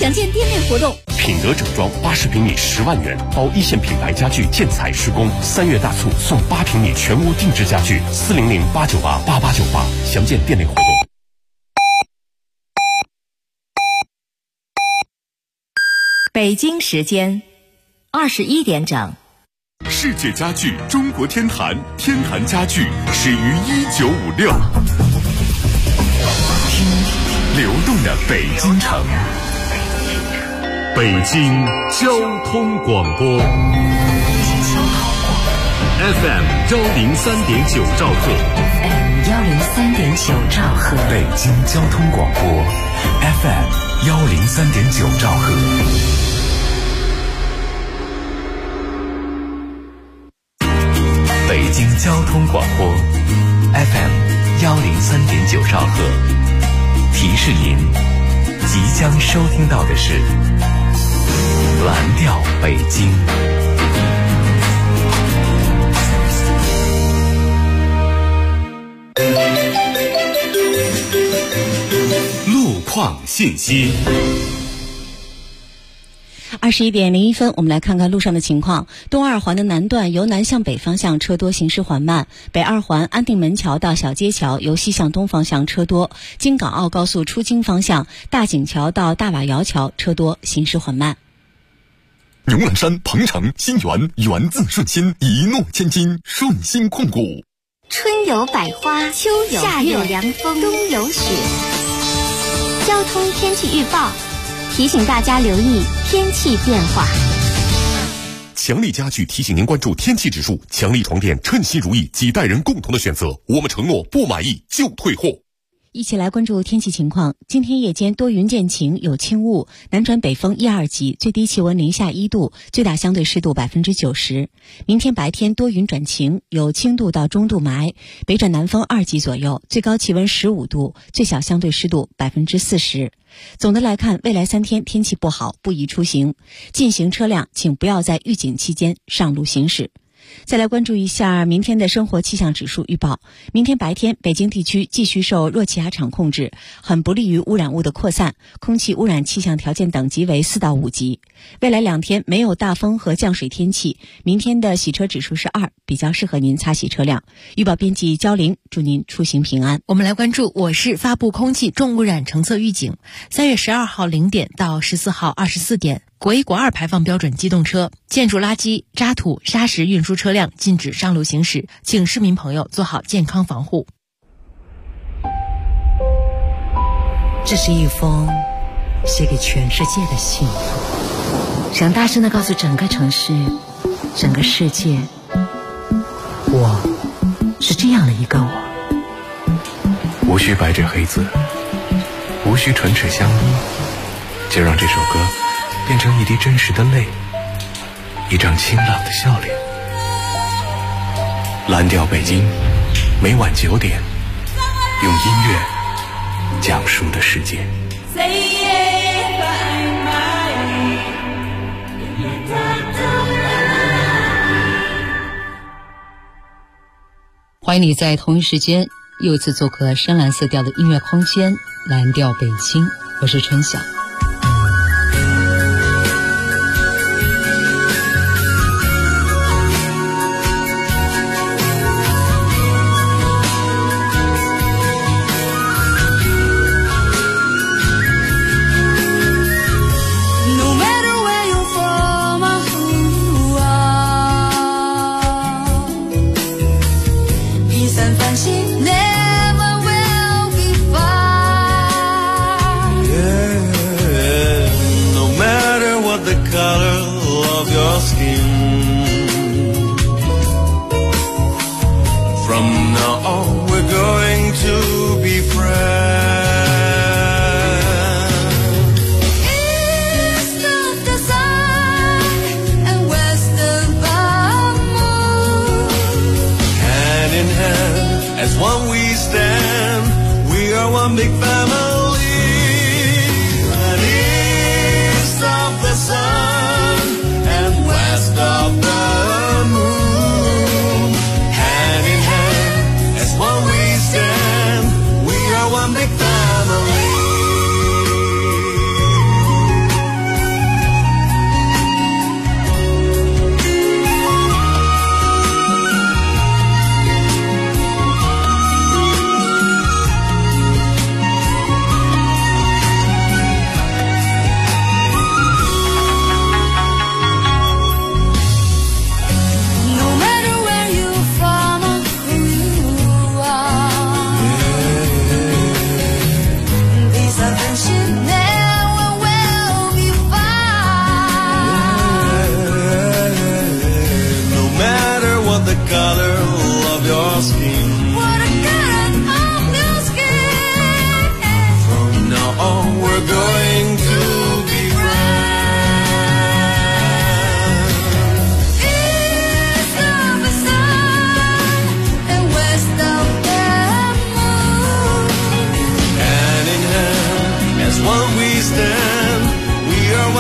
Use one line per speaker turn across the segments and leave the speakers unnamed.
详见店内活动。
品德整装80平米10万元，包一线品牌家具建材施工，3月大促送8平米全屋定制家具，400-898-8898，详见店内活动。
北京时间21点整。
世界家具中国天坛，天坛家具始于1956。流动的北京城，北京交通广播 FM 103.9兆赫，
103.9兆赫，
北京交通广播 FM 103.9兆赫。北京交通广播 FM 103.9兆赫，提示您即将收听到的是蓝调北京。路况信息。
21点01分，我们来看看路上的情况。东二环的南段由南向北方向车多，行驶缓慢；北二环安定门桥到小街桥由西向东方向车多；京港澳高速出京方向大井桥到大瓦窑桥车多，行驶缓慢。
牛栏山、鹏城、新源，源自顺心，一诺千金，顺心控股。
春有百花，秋有夏有凉风，冬有雪。交通天气预报提醒大家留意天气变化。
强力家具提醒您关注天气指数，强力床垫称心如意，几代人共同的选择，我们承诺不满意就退货。
一起来关注天气情况。今天夜间多云见晴，有轻雾，南转北风1、2级，最低气温零下1度，最大相对湿度90%。明天白天多云转晴，有轻度到中度霾，北转南风2级左右，最高气温15度，最小相对湿度40%。总的来看，未来3天天气不好，不宜出行，进行车辆请不要在预警期间上路行驶。再来关注一下明天的生活气象指数预报。明天白天，北京地区继续受弱气压场控制，很不利于污染物的扩散，空气污染气象条件等级为4到5级。未来2天没有大风和降水天气，明天的洗车指数是2，比较适合您擦洗车辆。预报编辑焦玲，祝您出行平安。
我们来关注我市发布空气重污染橙色预警。3月12号0点到14号24点，国1、国2排放标准机动车、建筑垃圾、渣土、砂石运输车辆禁止上路行驶，请市民朋友做好健康防护。
这是一封写给全世界的信，想大声地告诉整个城市、整个世界，我是这样的一个我。
无需白纸黑字，无需唇齿相依，就让这首歌变成一滴真实的泪，一张清朗的笑脸。蓝调北京，每晚9点，用音乐讲述的世界。
欢迎你在同一时间又一次做客深蓝色调的音乐空间，蓝调北京，我是春晓。
East of the sun and west of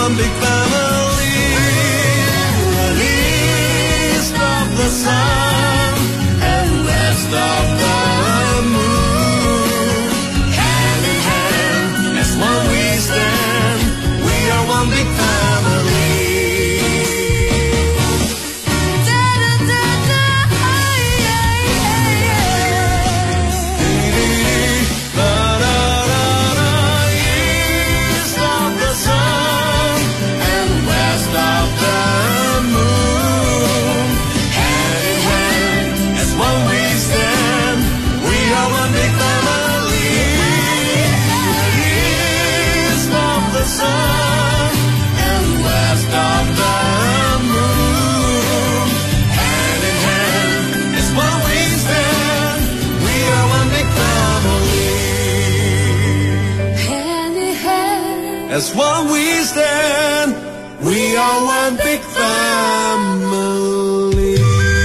one big family. The east of the sun and west of the moon. Hand in hand, as one we stand. We are one big family. As one we stand, we are one big family.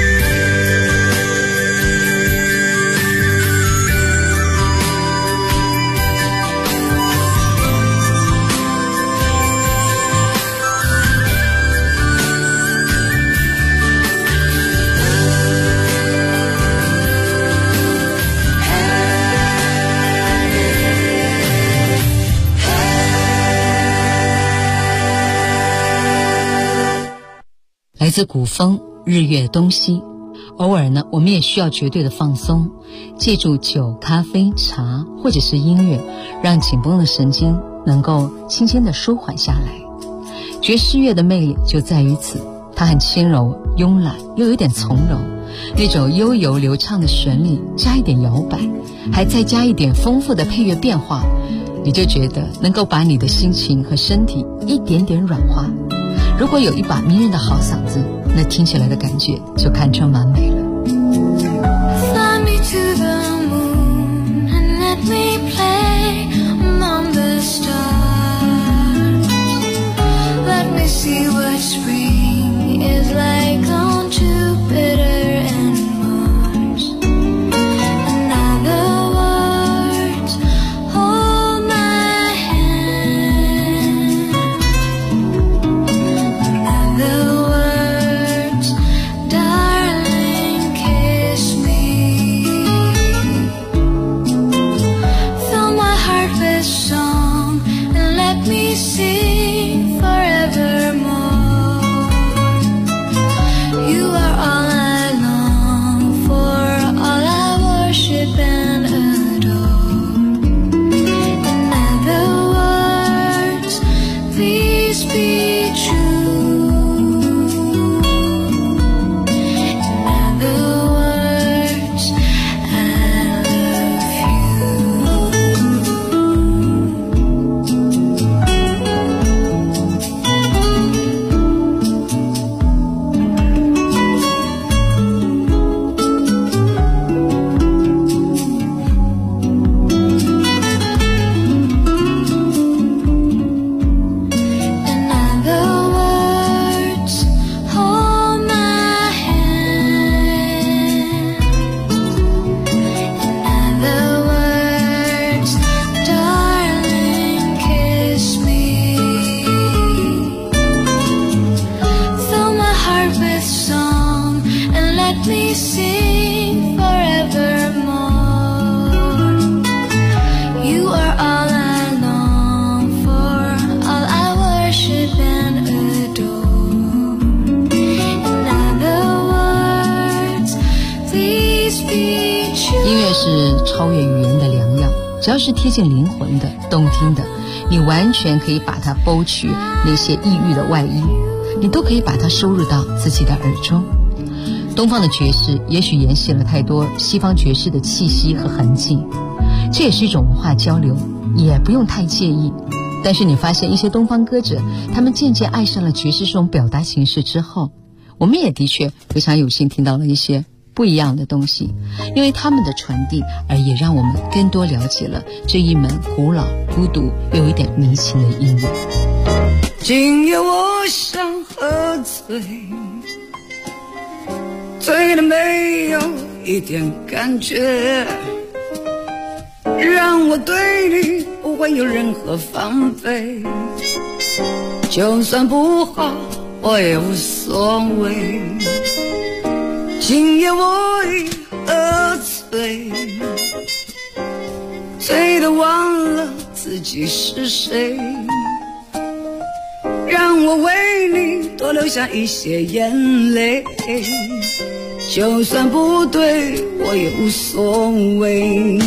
来自古风日月东西，偶尔呢我们也需要绝对的放松，借助酒、咖啡、茶或者是音乐，让紧绷的神经能够轻轻地舒缓下来。爵士乐的魅力就在于此，它很轻柔慵懒，又有点从容，那种悠游流畅的旋律加一点摇摆，还再加一点丰富的配乐变化，你就觉得能够把你的心情和身体一点点软化。如果有一把迷人的好嗓子，那听起来的感觉就堪称完美了。
Fly me to the moon and let me play among the stars. Let me see what spring is like on Jupiter and Mars. In other words, hold my hand. In other words, darling, kiss me. Fill my heart with song and let me sing forevermore. You are all I long for, all I worship and adore. In other words, please be true. In other words, I love In other words, hold my hand. In other words, darling, kiss me. Fill my heart with song and let me sing forevermore. You are all I long for, all I worship and adore. In other words, please be true.
音乐是超越语言的良药，只要是贴近灵魂的、动听的，你完全可以把它剥去那些异域的外衣，你都可以把它收入到自己的耳中。东方的爵士也许沿袭了太多西方爵士的气息和痕迹，这也是一种文化交流，也不用太介意。但是你发现一些东方歌者，他们渐渐爱上了爵士这种表达形式之后，我们也的确非常有幸听到了一些不一样的东西，因为他们的传递，而也让我们更多了解了这一门古老、孤独又有一点迷情的音乐。
今夜我想喝醉，醉的没有一点感觉，让我对你不会有任何防备。 就算不好我也无所谓。今夜我已喝醉，醉得忘了自己是谁，让我为你多流下一些眼泪，就算不对我也无所谓。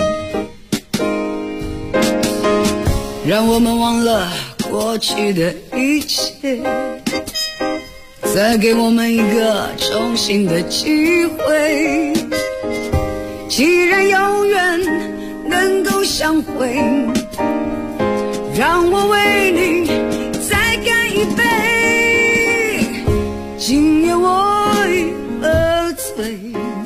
让我们忘了过去的一切，再给我们一个重新的机会。既然有缘能够相会，让我为你再干一杯。今夜我已喝醉，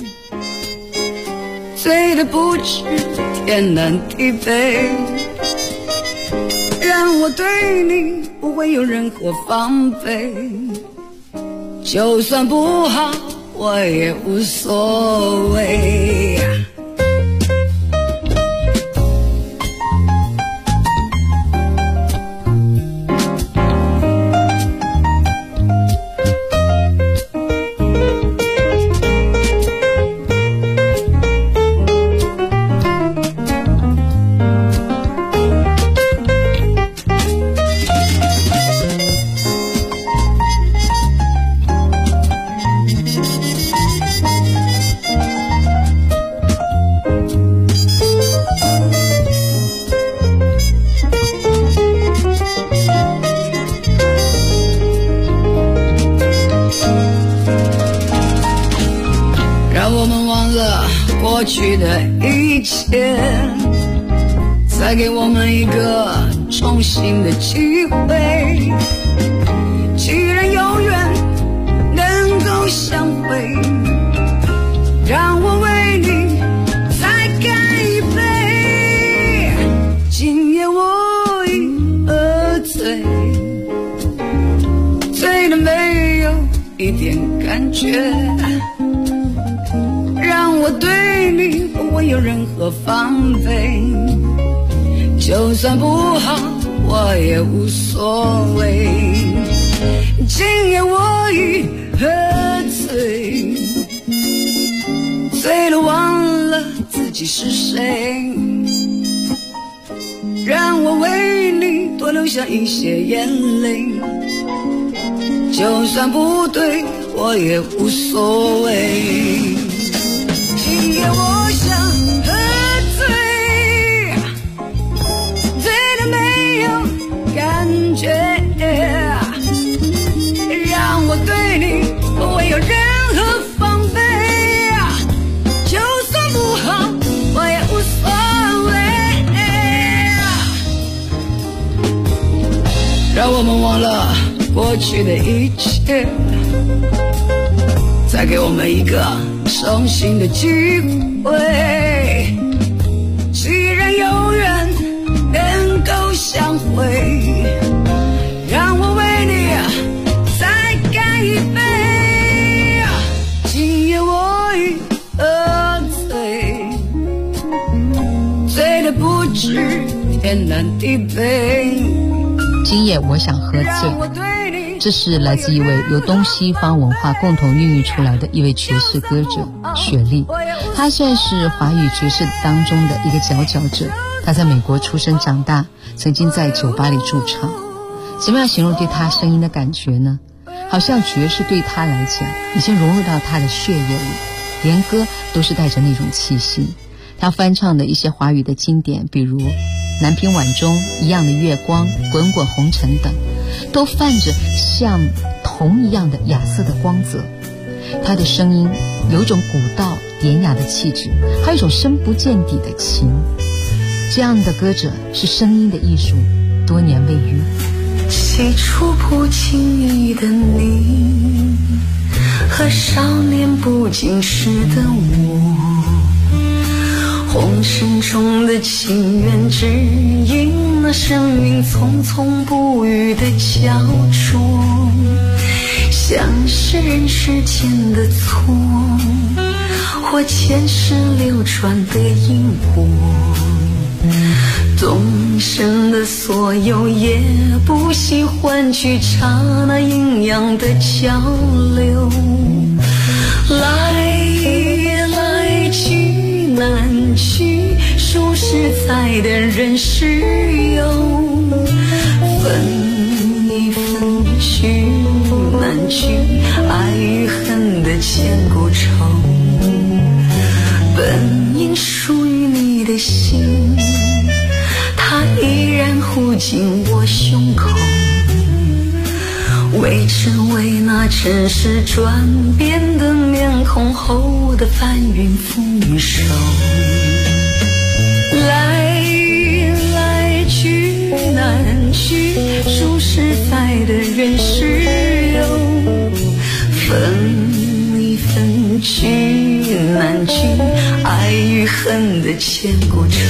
醉得不知天南地北，让我对你不会有任何防备，就算不好我也无所谓。过去的一切，再给我们一个重新的机会。既然有缘能够相会，让我为你再干一杯。今夜我已喝醉，醉得没有一点感觉，让我对你不会有任何防备，就算不好我也无所谓。今夜我已喝醉，醉了忘了自己是谁，让我为你多流下一些眼泪，就算不对我也无所谓。今夜我想喝醉，醉得没有感觉，让我对你不会有任何防备，就算不好我也无所谓。让我们忘了过去的一切，再给我们一个重新的机会。既然有缘能够相会，让我为你再干一杯。今夜我已喝醉，醉得不知天南地北。
今夜我想喝醉，这是来自一位由东西方文化共同孕育出来的一位爵士歌者雪莉。她现在是华语爵士当中的一个佼佼者，她在美国出生长大，曾经在酒吧里驻唱。怎么样形容对她声音的感觉呢？好像爵士对她来讲已经融入到她的血液里，连歌都是带着那种气息。她翻唱的一些华语的经典，比如南屏晚钟、一样的月光、滚滚红尘等，都泛着像铜一样的亚瑟的光泽。他的声音有一种古道典雅的气质，还有一种深不见底的情。这样的歌者是声音的艺术，多年未遇。
起初不经意的你，和少年不经事的我，红尘中的情缘只因那生命匆匆不语的焦灼，像是人世间的错，或前世流转的因果。 动身的所有也不喜欢去查那阴阳的交流，来来去难去，说实在的人是有，分一分去难去，爱与恨的千古愁，本应属于你的心，它依然护紧我胸口，为成为那尘世转变的面孔后的翻云覆手，来来去难去，说实在的人是有，分一分去难去，爱与恨的千古愁，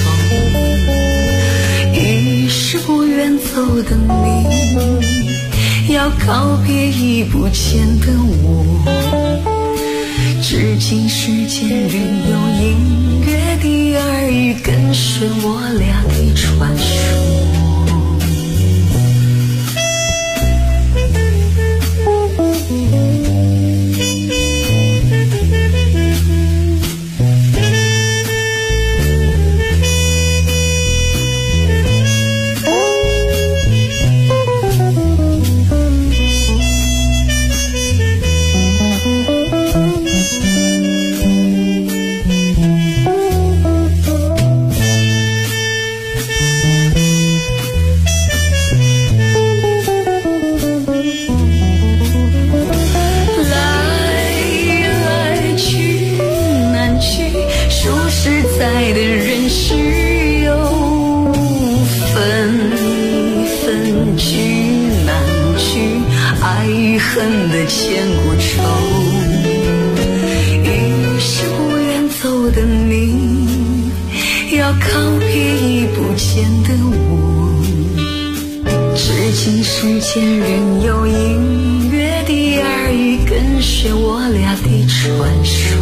已是不愿走的你，要告别已不见的我，至今世间仍有隐约的耳语跟随我俩的传说。恨的千古愁，于是不愿走的你，要告别已不见的我，至今世间仍有隐约的耳语跟随我俩的传说。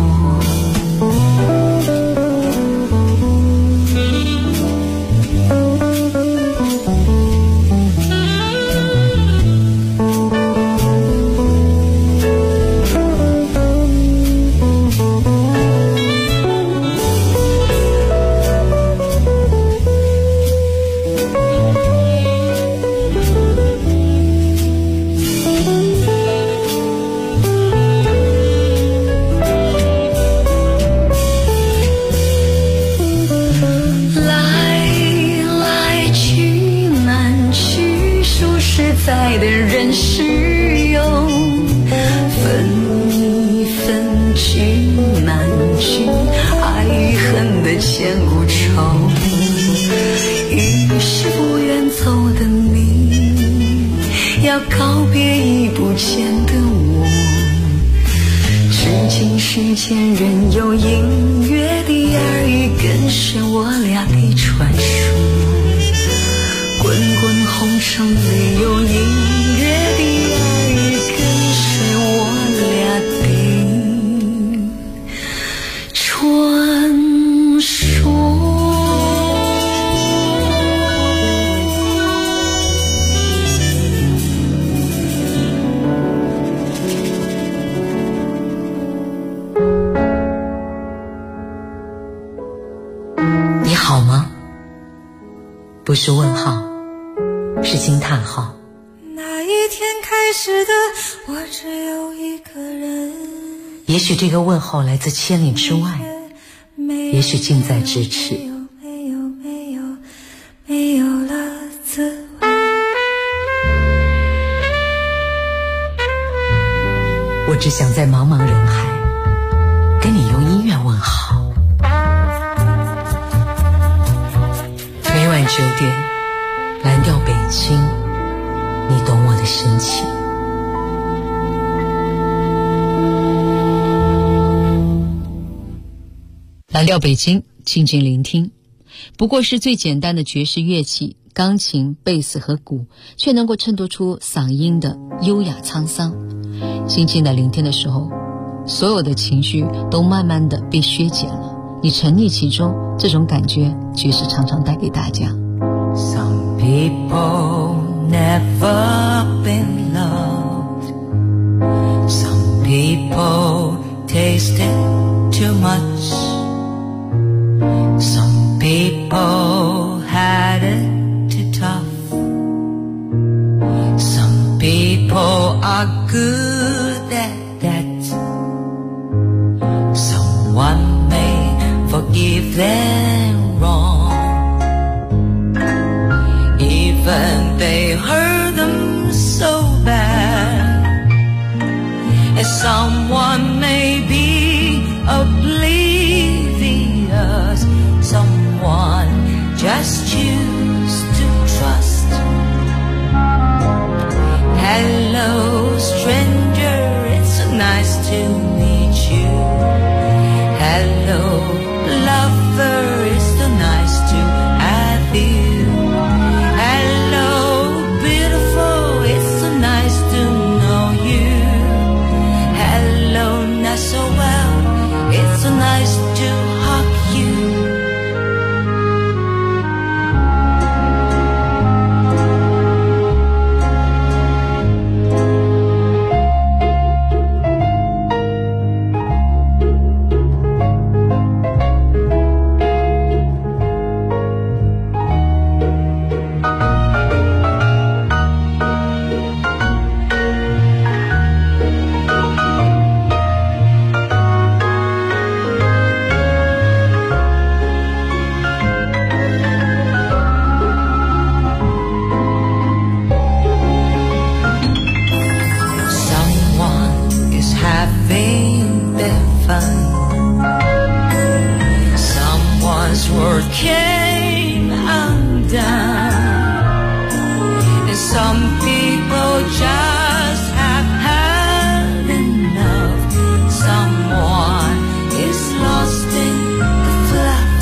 在的人是有，分一分去难去，爱与恨的千古愁，于是不愿走的你，要告别已不见的我，至今世间仍有隐约的耳语跟随我俩的传说。滚滚红尘里有隐约的耳语跟随我俩的传说。
你好吗？不是问号，是惊叹号。
那一天开始的我只有一个人，
也许这个问候来自千里之外，也许近在咫尺。
没有了滋味。
我只想在茫茫人海跟你用音乐问好。每晚9点，蓝调北京，你懂我的深情。蓝调北京，静静聆听。不过是最简单的爵士乐器，钢琴、贝斯和鼓，却能够衬托出嗓音的优雅沧桑。静静的聆听的时候，所有的情绪都慢慢的被削减了， 你沉溺其中，这种感觉爵士常常带给大家。
Some people never been loved. Some people tasted too much. Some people had it too tough. Some people are good at that. Someone may forgive them wrong, even they hurt them so bad. And someone may be oblivious. Someone just choose to trust. Hello, stranger, it's so nice to meet you. Hello, lover, it's so nice to have you. Hello, beautiful, it's so nice to know you. Hello, not so well, it's so nice to hug you. Came undone, and some people just have had enough. Someone is lost in the fluff.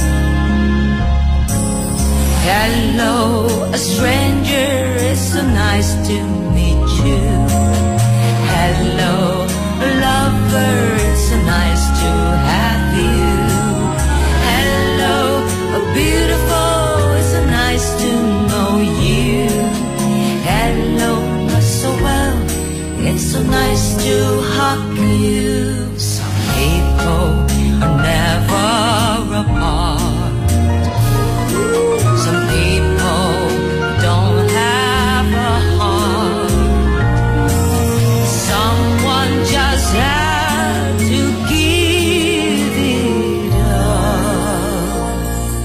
Hello, a stranger, it's so nice to meet you. Hello, lover, it's so nice to have you. Beautiful, it's so nice to know you. Hello, not so well, it's so nice to hug you. Some people are never apart. Some people don't have a heart. Someone just had to give it up.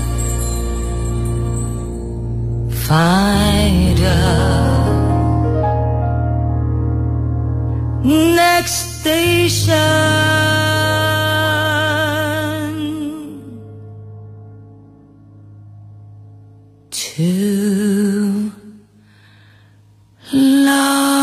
Find her next station to love.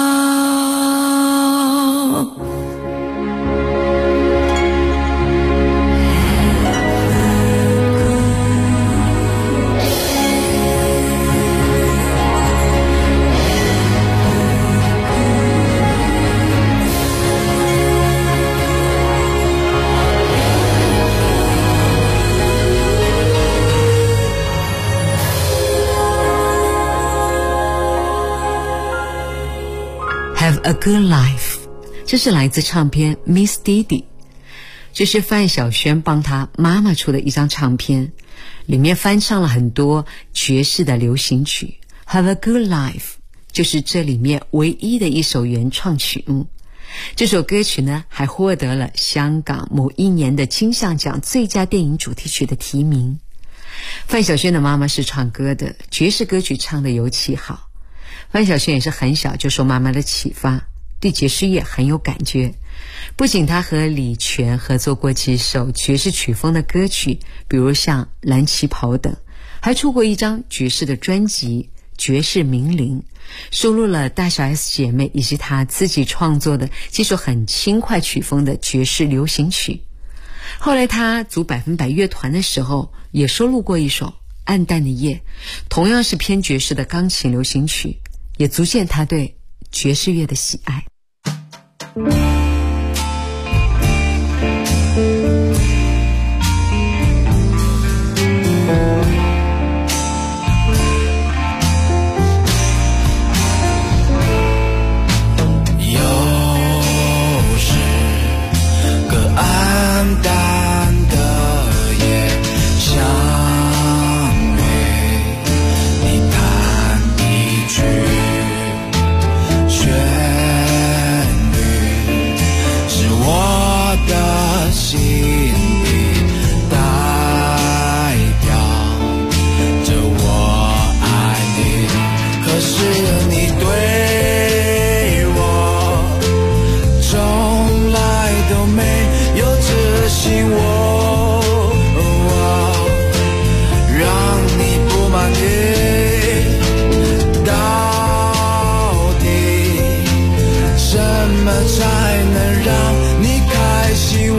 Have a good life， 这是来自唱片 Miss Didi， 这是范晓萱帮她妈妈出的一张唱片，里面翻唱了很多爵士的流行曲。 Have a good life 就是这里面唯一的一首原创曲目。这首歌曲呢还获得了香港某一年的金像奖最佳电影主题曲的提名。范晓萱的妈妈是唱歌的，爵士歌曲唱得尤其好。范晓萱也是很小就受妈妈的启发，对爵士乐很有感觉。不仅她和李泉合作过几首爵士曲风的歌曲，比如像蓝旗袍等，还出过一张爵士的专辑爵士名伶，收录了大小 S 姐妹以及她自己创作的几首很轻快曲风的爵士流行曲。后来她组100%乐团的时候也收录过一首暗淡的夜，同样是偏爵士的钢琴流行曲，也足见她对爵士乐的喜爱。
才能让你开心？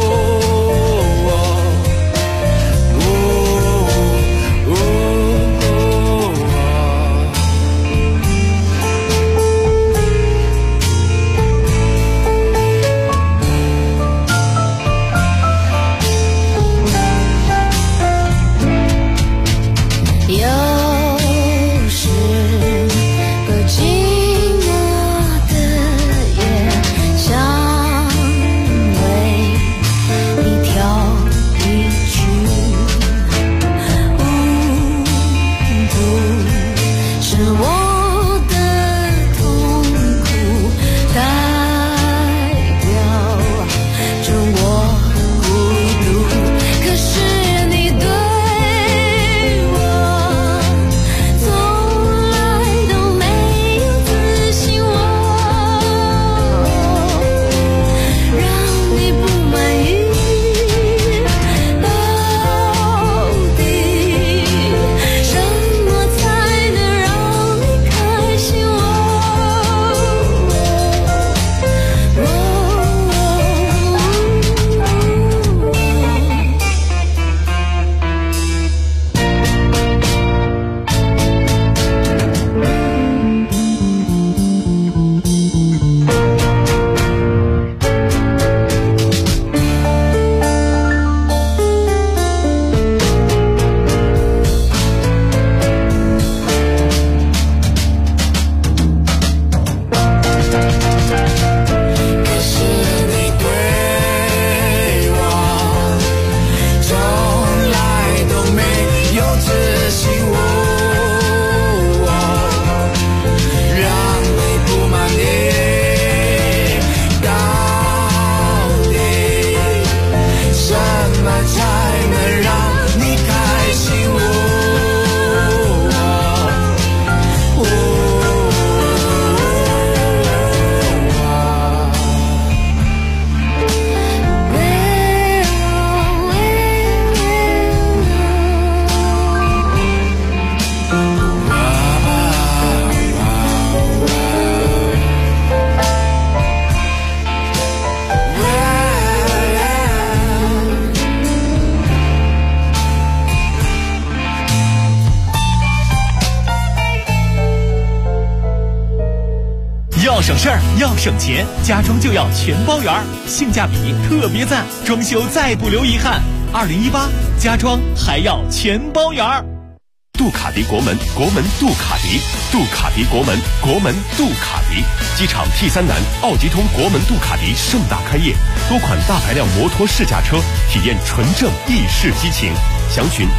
要省事儿，要省钱，家装就要全包圆儿，性价比特别赞，装修再不留遗憾。2018家装还要全包圆儿。
杜卡迪国门，国门杜卡迪，杜卡迪国门，国门杜卡迪。机场 T3南奥迪通国门杜卡迪盛大开业，多款大排量摩托试驾车，体验纯正意式激情。详询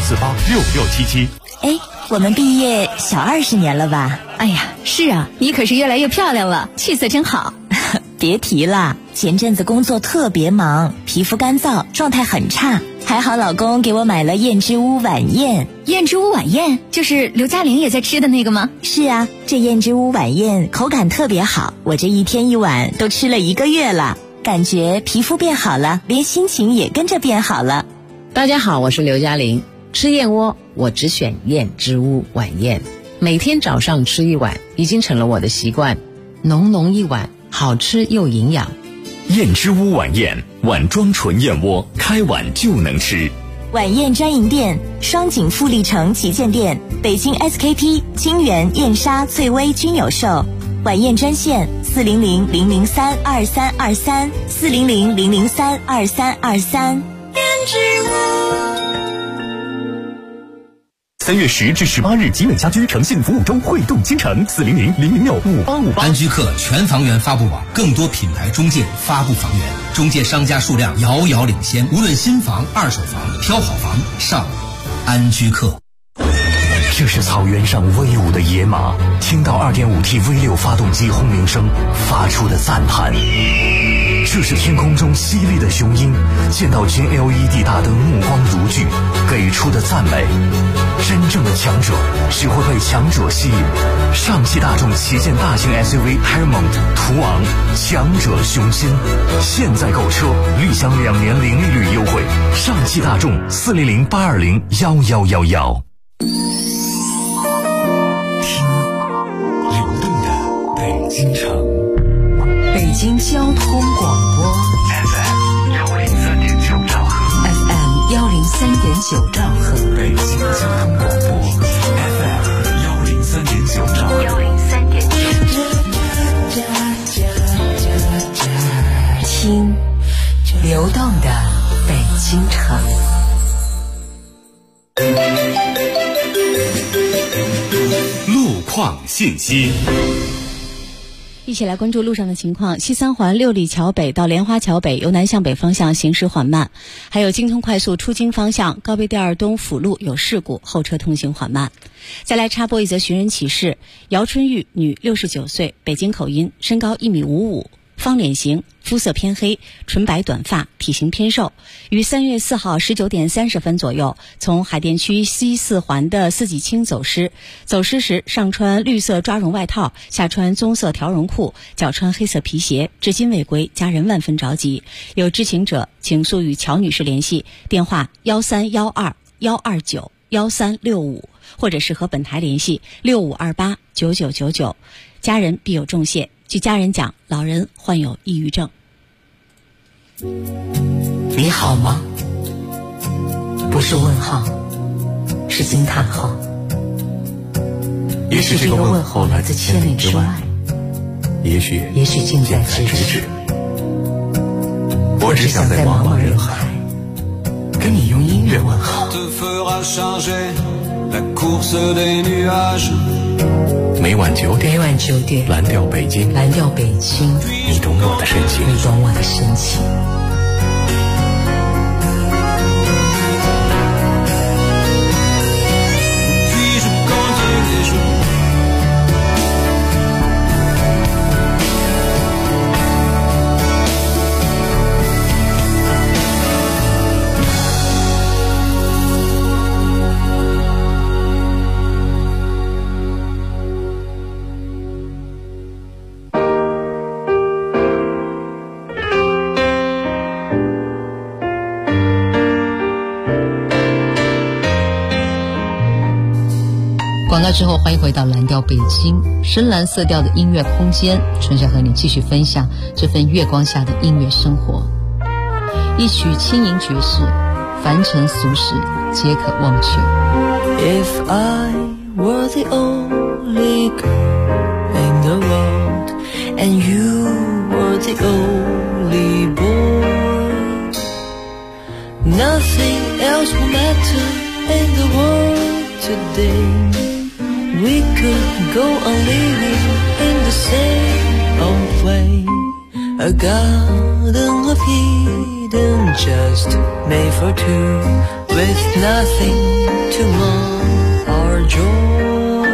69486677。
哎，我们毕业小20年了吧？
哎呀，是啊，你可是越来越漂亮了，气色真好。
别提了，前阵子工作特别忙，皮肤干燥，状态很差。还好老公给我买了燕之屋晚宴。
燕之屋晚宴就是刘嘉玲也在吃的那个吗？
是啊，这燕之屋晚宴口感特别好，我这一天一碗都吃了1个月了，感觉皮肤变好了，连心情也跟着变好了。
大家好，我是刘嘉玲。吃燕窝我只选燕之屋晚宴，每天早上吃1碗已经成了我的习惯，浓浓一碗，好吃又营养。
燕之屋晚宴，碗装纯燕窝，开碗就能吃。
晚宴专营店：双井富力城旗舰店、北京 SKP、金源、燕莎、翠微均有售。晚宴专线：400-003-2323，400-003-2323。燕之屋。
3月10至18日，集美家居诚信服务周汇动倾城，400-006-5858。
安居客全房源发布网，更多品牌中介发布房源，中介商家数量遥遥领先。无论新房、二手房，挑好房上安居客。
这是草原上威武的野马，听到 2.5T V6 发动机轰鸣声发出的赞叹。这是天空中犀利的雄鹰，见到全 LED 大灯目光如炬，给出的赞美。真正的强者只会被强者吸引。上汽大众旗舰大型 SUV Paramount 途昂，强者雄心。现在购车，立享2年零利率优惠。上汽大众400-820-1111。
听流动的北京城。北
京交通广播
FM 103.9兆赫
FM 103.9兆赫，
北京交通广播 FM 103.9兆赫
听流动的北京城。
路况信息。
一起来关注路上的情况。西三环六里桥北到莲花桥北由南向北方向行驶缓慢，还有京通快速出京方向高碑店二东辅路有事故，后车通行缓慢。再来插播一则寻人启事：姚春玉，女，69岁，北京口音，身高1.55米，方脸型，肤色偏黑，纯白短发，体型偏瘦，于3月4号19点30分左右从海淀区西四环的四季青走失。走失时上穿绿色抓绒外套，下穿棕色条绒裤，脚穿黑色皮鞋，至今未归，家人万分着急。有知情者请速与乔女士联系，电话1312-129-1365，或者是和本台联系6528-9999。家人必有重谢。据家人讲，老人患有抑郁症。
你好吗？不是问号，是惊叹号。
也许这个问候来自千里之外，也许
近在咫尺。
我只想在茫茫人海
跟你用音乐问候。
每晚9点，蓝调北京，
蓝调北京，
你懂我的深情，
你懂我的深情。
广告之后，欢迎回到蓝调北京，深蓝色调的音乐空间，春夏和你继续分享这份月光下的音乐生活。一曲轻盈爵士，凡尘俗世皆可忘却。
If I were the only girl in the world and you were the only boy, nothing else would matter in the world today.We could go on living in the same old way, a garden of Eden just made for two, with nothing to mar our joy.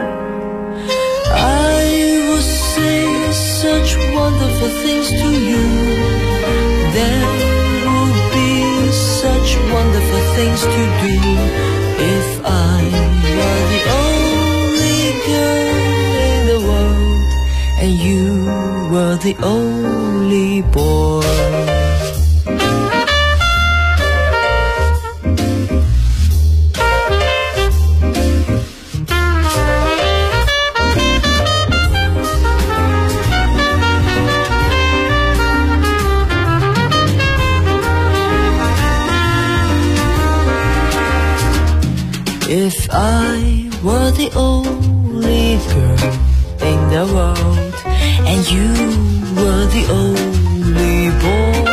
I would say such wonderful things to you, there would be such wonderful things to do, if I were the only girl in the world and you were the only boy. If I were the only girl in the world and you were the only boy,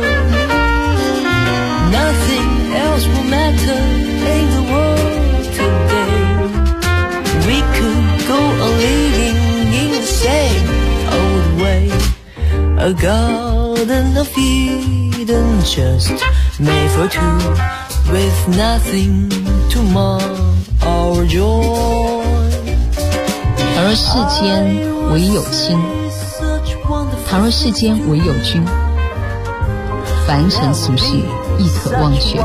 nothing else will matter in the world today. We could go on living in the same old way, a garden of Eden just made for two, with nothing to mar our joy.
倘若世间唯有卿，倘若世间唯有君，凡尘俗世亦可忘却。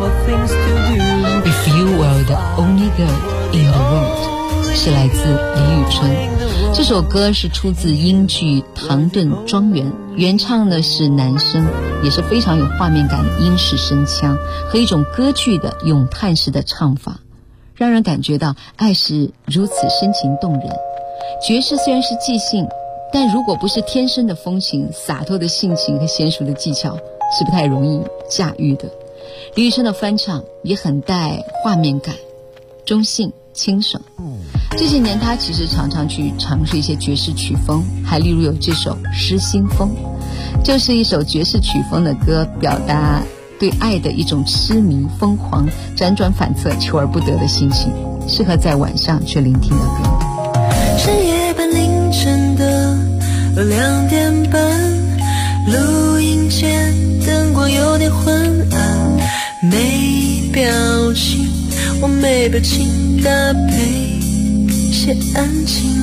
If you were the only girl in the world， 是来自李宇春。这首歌是出自英剧《唐顿庄园》，原唱的是男生，也是非常有画面感的英式声腔和一种歌剧的咏叹式的唱法，让人感觉到爱是如此深情动人。爵士虽然是即兴， 但如果不是天生的风情、洒脱的性情和娴熟的技巧，是不太容易驾驭的。李宇春的翻唱也很带画面感，中性清爽。这些年他其实常常去尝试一些爵士曲风，还例如有这首《失心疯》，就是一首爵士曲风的歌，表达对爱的一种痴迷、疯狂、辗转反侧、求而不得的心情，适合在晚上去聆听的歌。
深夜半凌晨的2点半，录音间灯光有点昏暗，没表情，我没表情搭配些安静。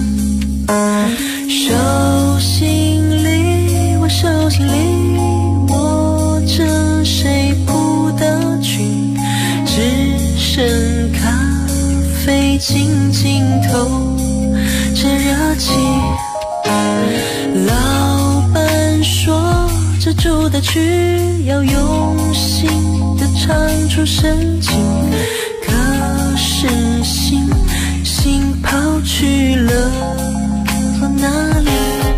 手心里，我手心里握着谁谱的曲，只剩咖啡静静透着热气。老板说这主打曲要用心地唱出深情，可是心跑去了哪里？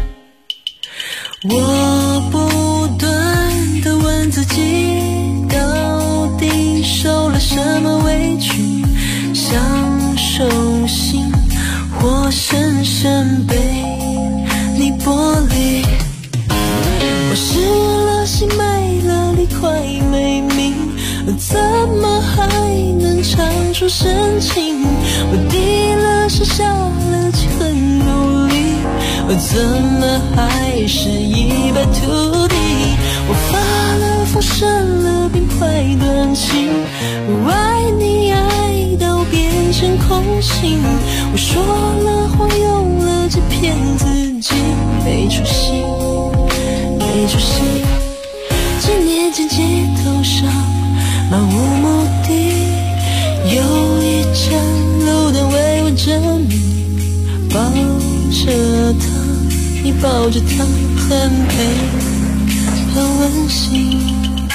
我不断地问自己，到底受了什么委屈，像手心活生生被你剥离。我失了心没了力快没命，怎么还能唱出深情？我滴了是下了气很努力，怎么还是一败涂地？我发了疯生了病快断气，我爱你爱到变成空心，我说了谎用了这骗自己，没出息没出息。几年前街头上漫无目的，有一盏路灯为我证明，抱着它，你抱着它，很配很温馨。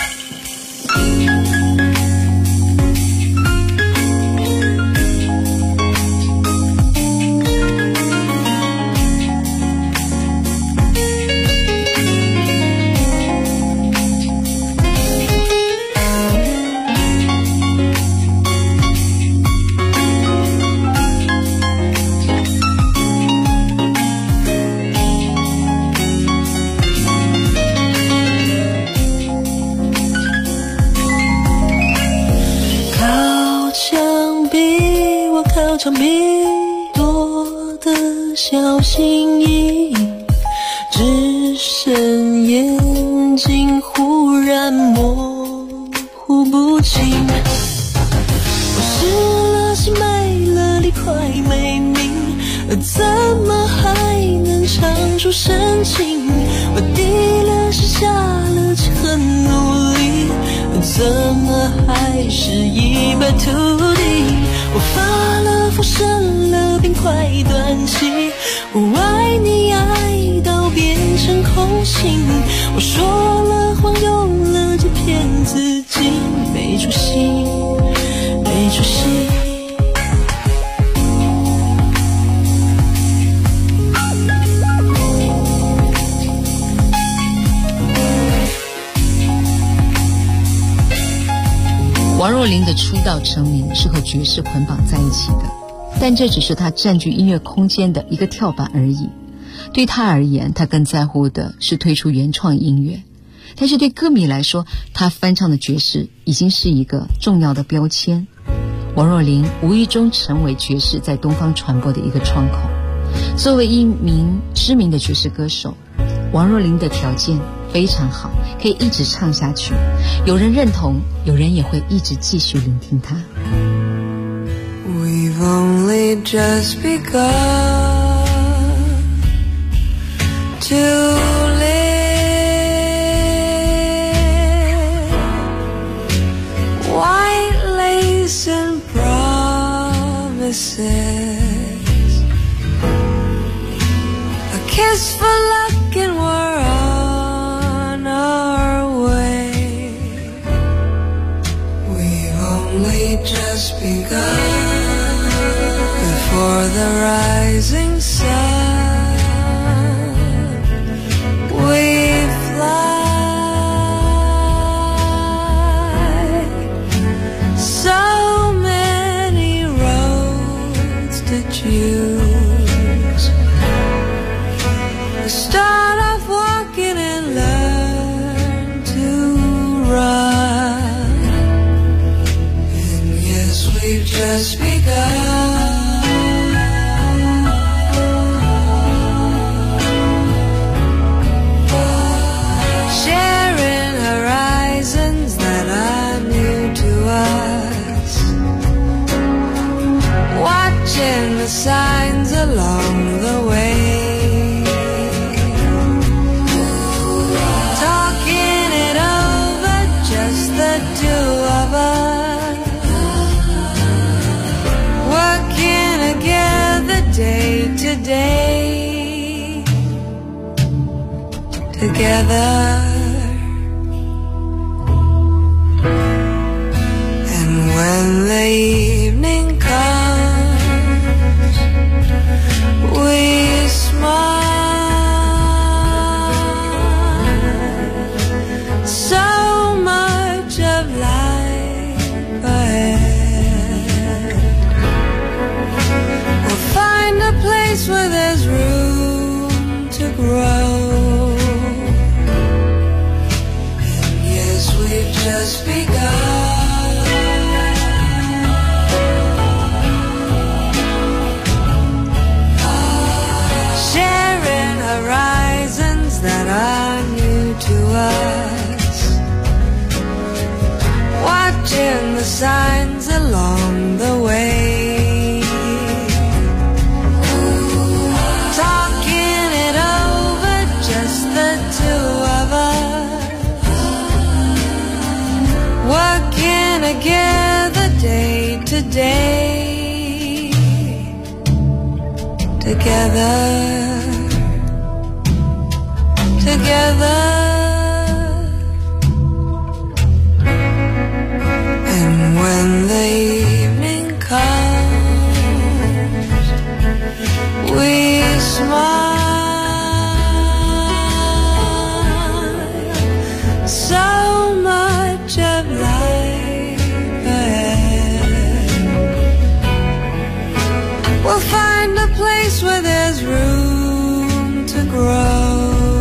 墙壁躲得小心翼翼，只剩眼睛忽然模糊不清。我失了心没了力快没命，怎么还能唱出深情？我滴了是下了气很努力，怎么还是一败涂地？我发了疯生了病快断气，我爱你爱到变成空心，我说了谎用了这骗自己，没出息没出息。
王若琳的出道成名是和爵士捆绑在一起的，但这只是她占据音乐空间的一个跳板而已。对她而言，她更在乎的是推出原创音乐，但是对歌迷来说，她翻唱的爵士已经是一个重要的标签。王若琳无意中成为爵士在东方传播的一个窗口。作为一名知名的爵士歌手，王若琳的条件非常好，可以一直唱下去。有人认同，有人也会一直继续聆听她。
We've only just begun to live. White lace and promises, a kiss for luck and we're on our way. We've only just begun before the rising sun.
Start off walking and learn to run. And yes, we've just begun. Sharing horizons that are new to us. Watching the signs along the way. Day to day together, and when the evening comes, we smile. So much of life ahead. We'll find a place where there's room to grow. And yes, we've just begun. Sharing horizons that are new to us. Watching the signs along the way. Together day to day, together, together, and when the evening comes, we smile. So much of life. We'll find a place where there's room to grow.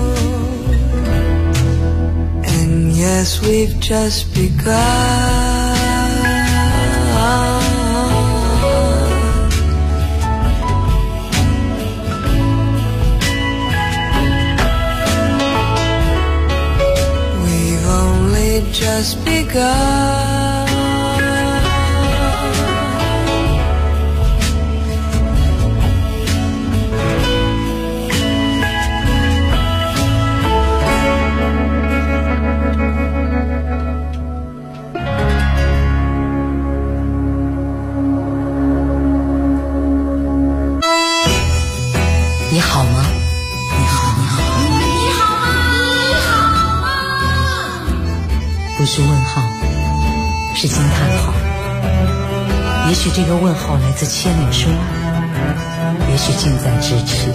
And yes, we've just begun. We've only just begun.
你好吗？你好，你好，
你好吗？你好吗？
不是问号，是惊叹号。也许这个问号来自千里之外，也许近在咫尺。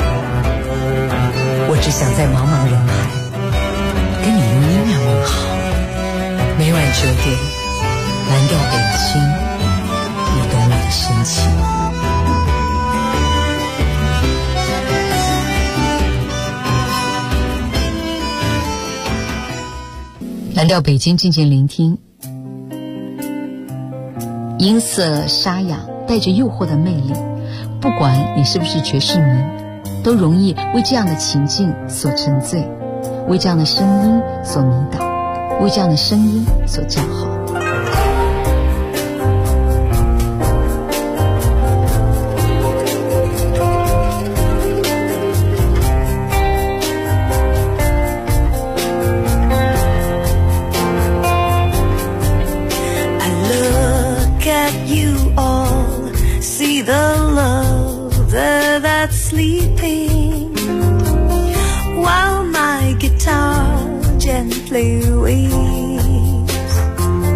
我只想在茫茫人海，跟你用音乐问好。每晚9点，蓝调北京，你懂我的深情。蓝调北京，静静聆听。音色沙哑，带着诱惑的魅力。不管你是不是爵士迷，都容易为这样的情境所沉醉，为这样的声音所迷倒，为这样的声音所叫好。
Sleeping while my guitar gently weeps.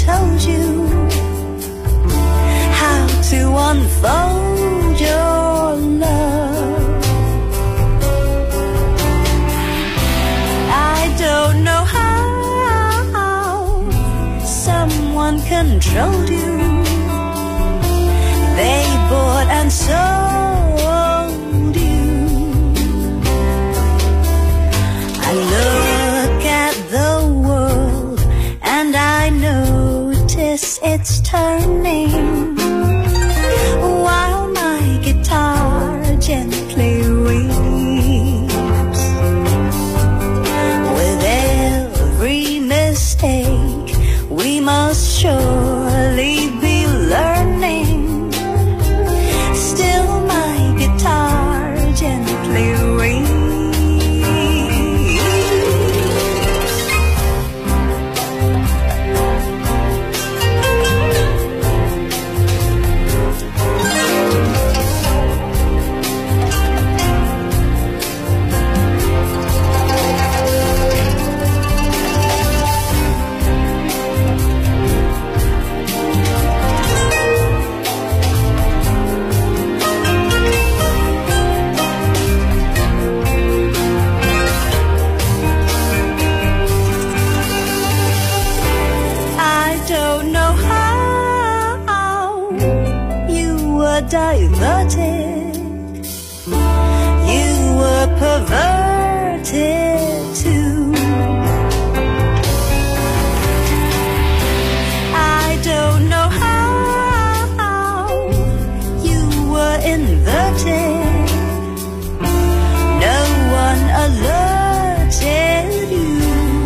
told you how to unfold your love. I don't know how someone controlled you. They bought and sold you. I look at the world and I notice it's turning, while my guitar gently weeps. With every mistake we must surely be learning. Still my guitar gently weeps. Diverted, you were perverted too. I don't know how you were inverted. No one alerted you.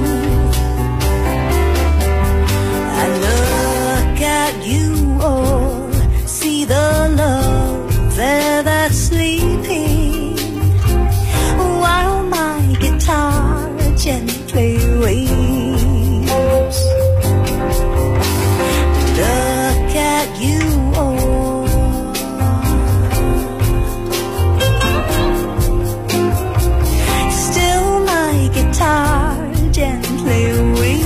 I look at you all, see the love there that's sleeping, while my guitar gently weeps. Look at you all, still my guitar gently weeps.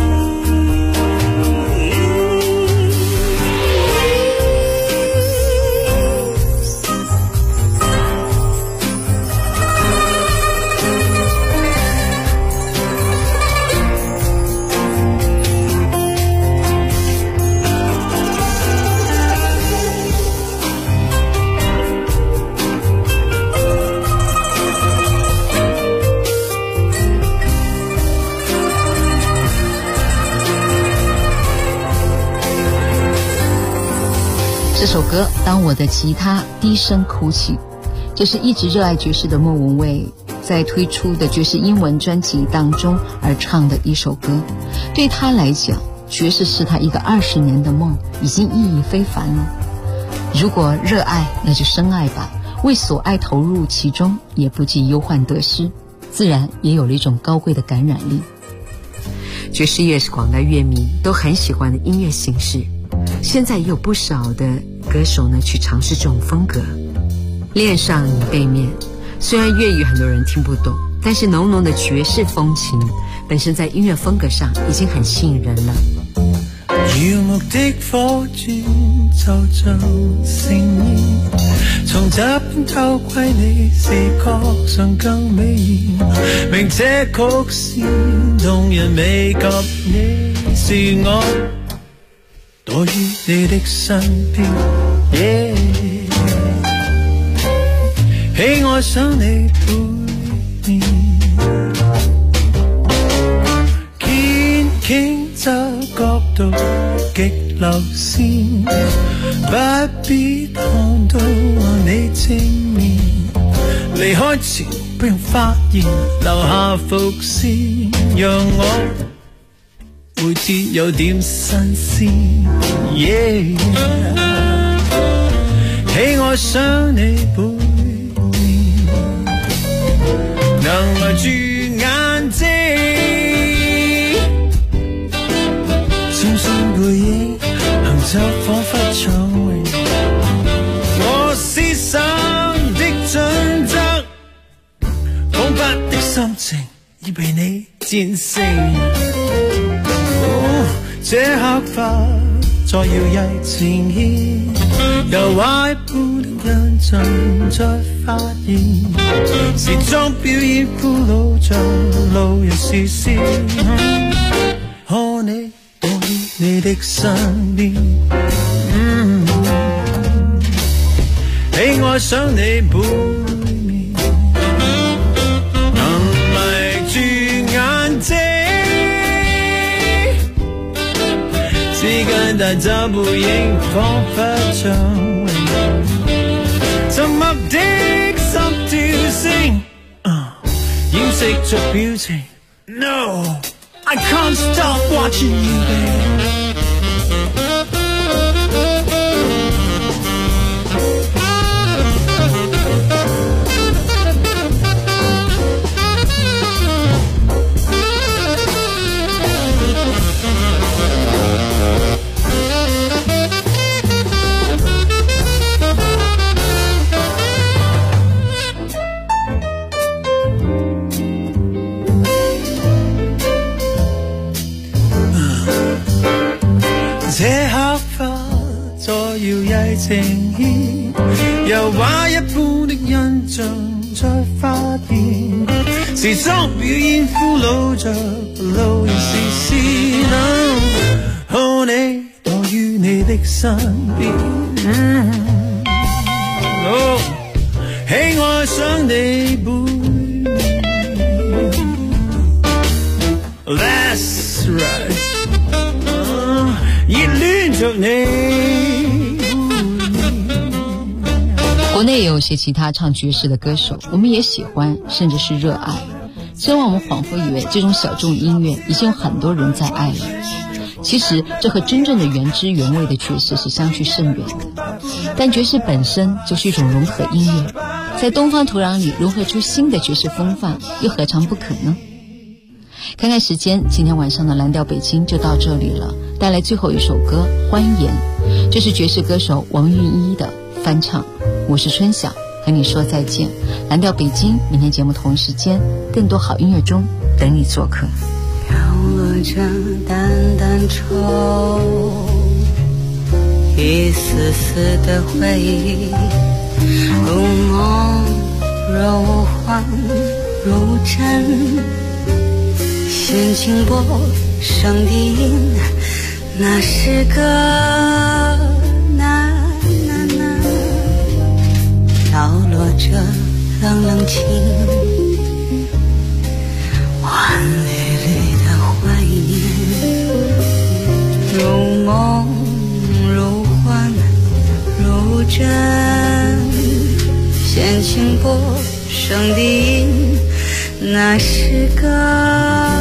这首歌《当我的吉他低声哭泣》，这是一直热爱爵士的莫文蔚在推出的爵士英文专辑当中而唱的一首歌。对他来讲，爵士是他一个20年的梦，已经意义非凡了。如果热爱，那就深爱吧，为所爱投入其中，也不计忧患得失，自然也有了一种高贵的感染力。爵士乐是广大乐迷都很喜欢的音乐形式，现在也有不少的歌手呢去尝试这种风格。恋上你背面，虽然粤语很多人听不懂，但是浓浓的爵士风情本身在音乐风格上已经很吸引人了。
耀目的火箭就像盛宴，從這邊偷窺你視覺上更美豔，明這曲線動人未及你，是我躲於你的身邊，喜愛上你背面，肩傾側角度極流線，不必看到你正面，離開前不用發言，留下伏線，讓我每天有點新鮮，喜愛上你背面，能圍住眼睛，深深背影，行走彷彿暢泳，我思想的準則，彷彿的心情已被你戰勝。這刻發再要一呈现，由畫一般的印象再發現，時裝表演俘虜着路人視線，看你躲於你的身邊，喜愛上你背面，能迷住眼睛，時間帶走背影，彷彿像永遠沉默的心跳聲，掩飾着表情。No, I can't stop watching you, babe.這刻花再搖曳呈現，由畫一般的印象再發現，時裝表演俘虜着路人視線，看你躲於你的身邊，喜愛上你背面 That's right，熱戀着你。
国内也有些其他唱爵士的歌手，我们也喜欢，甚至是热爱。虽然我们恍惚以为这种小众音乐已经有很多人在爱了，其实这和真正的原汁原味的爵士是相去甚远的。但爵士本身就是一种融合音乐，在东方土壤里融合出新的爵士风范，又何尝不可呢？看看时间，今天晚上的蓝调北京就到这里了，带来最后一首歌《欢颜》，这是爵士歌手王韵一的翻唱。我是春晓，和你说再见。蓝调北京，明天节目同一时间，更多好音乐中等你做客。
飘落着淡淡愁，一丝丝的回忆，如梦如幻如真，弦轻拨上低音，那是个飘落着冷冷清，万缕缕的怀念，如梦如幻如真，弦轻拨上低音，那是个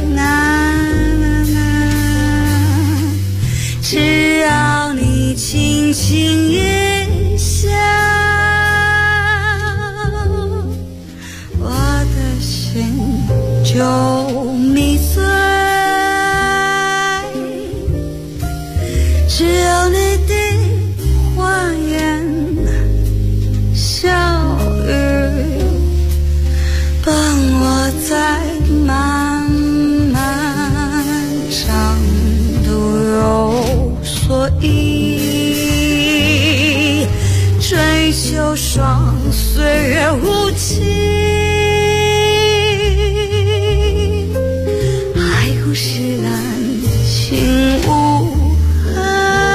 只要你轻轻一笑，我的心就迷醉，只要你的花颜笑语伴我在漫漫长途有所依，追求双岁月无期，海枯石烂情无痕，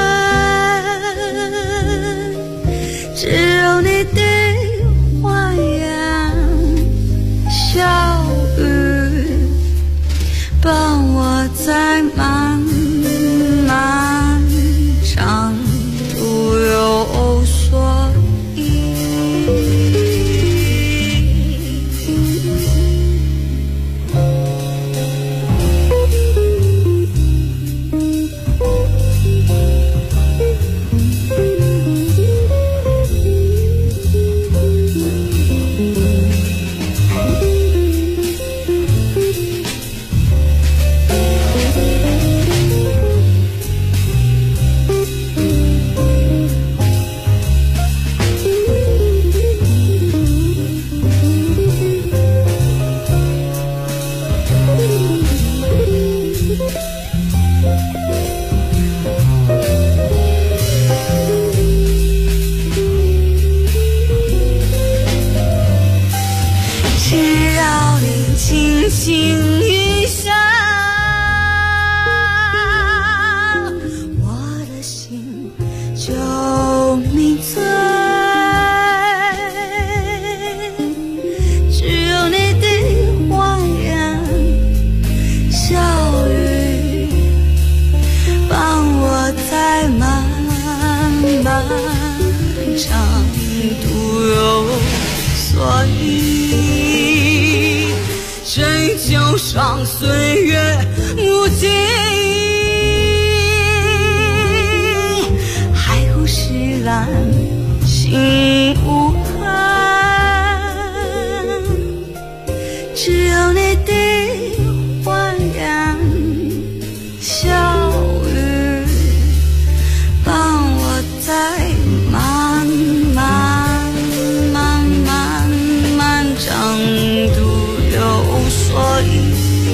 只有你的花颜笑语伴我在漫漫长途有所依。
岁月无尽，海枯石烂，心无憾，只有你的欢颜笑语，伴我在漫漫漫漫漫长途流水。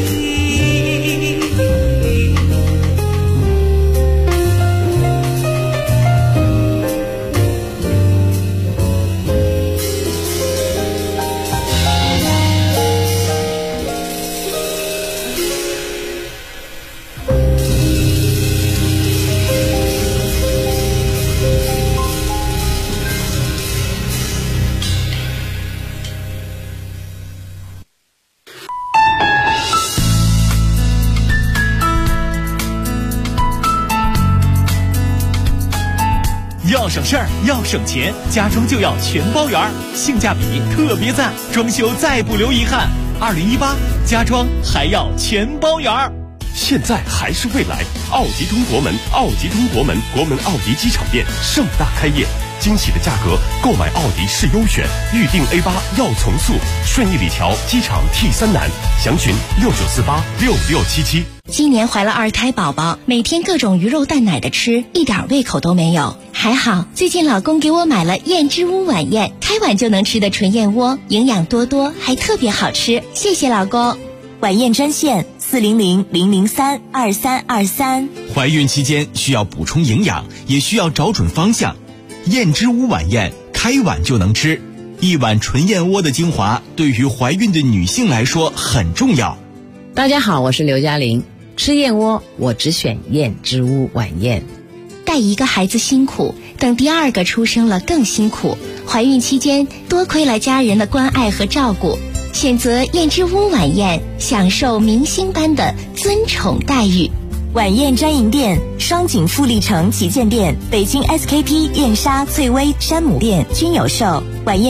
要省事儿，要省钱，家装就要全包圆，性价比特别赞，装修再不留遗憾。2018家装还要全包圆。
现在还是未来，奥迪通国门，奥迪通国门，国门奥迪机场店盛大开业，惊喜的价格，购买奥迪是优选，预定 A8要从速，顺义里桥机场 T3南，详询69486677。
今年怀了2胎宝宝，每天各种鱼肉蛋奶的吃，一点胃口都没有。还好最近老公给我买了燕之屋晚宴，开碗就能吃的纯燕窝，营养多多，还特别好吃。谢谢老公。
晚宴专线400-003-2323。
怀孕期间需要补充营养，也需要找准方向。燕之屋晚宴，开碗就能吃，一碗纯燕窝的精华，对于怀孕的女性来说很重要。
大家好，我是刘嘉玲。吃燕窝，我只选燕之屋晚宴。
带一个孩子辛苦，等第2个出生了更辛苦。怀孕期间多亏了家人的关爱和照顾，选择燕之屋晚宴，享受明星般的尊宠待遇。
晚宴专营店：双井富力城旗舰店、北京 SKP 燕莎、翠微、山姆店均有售。晚宴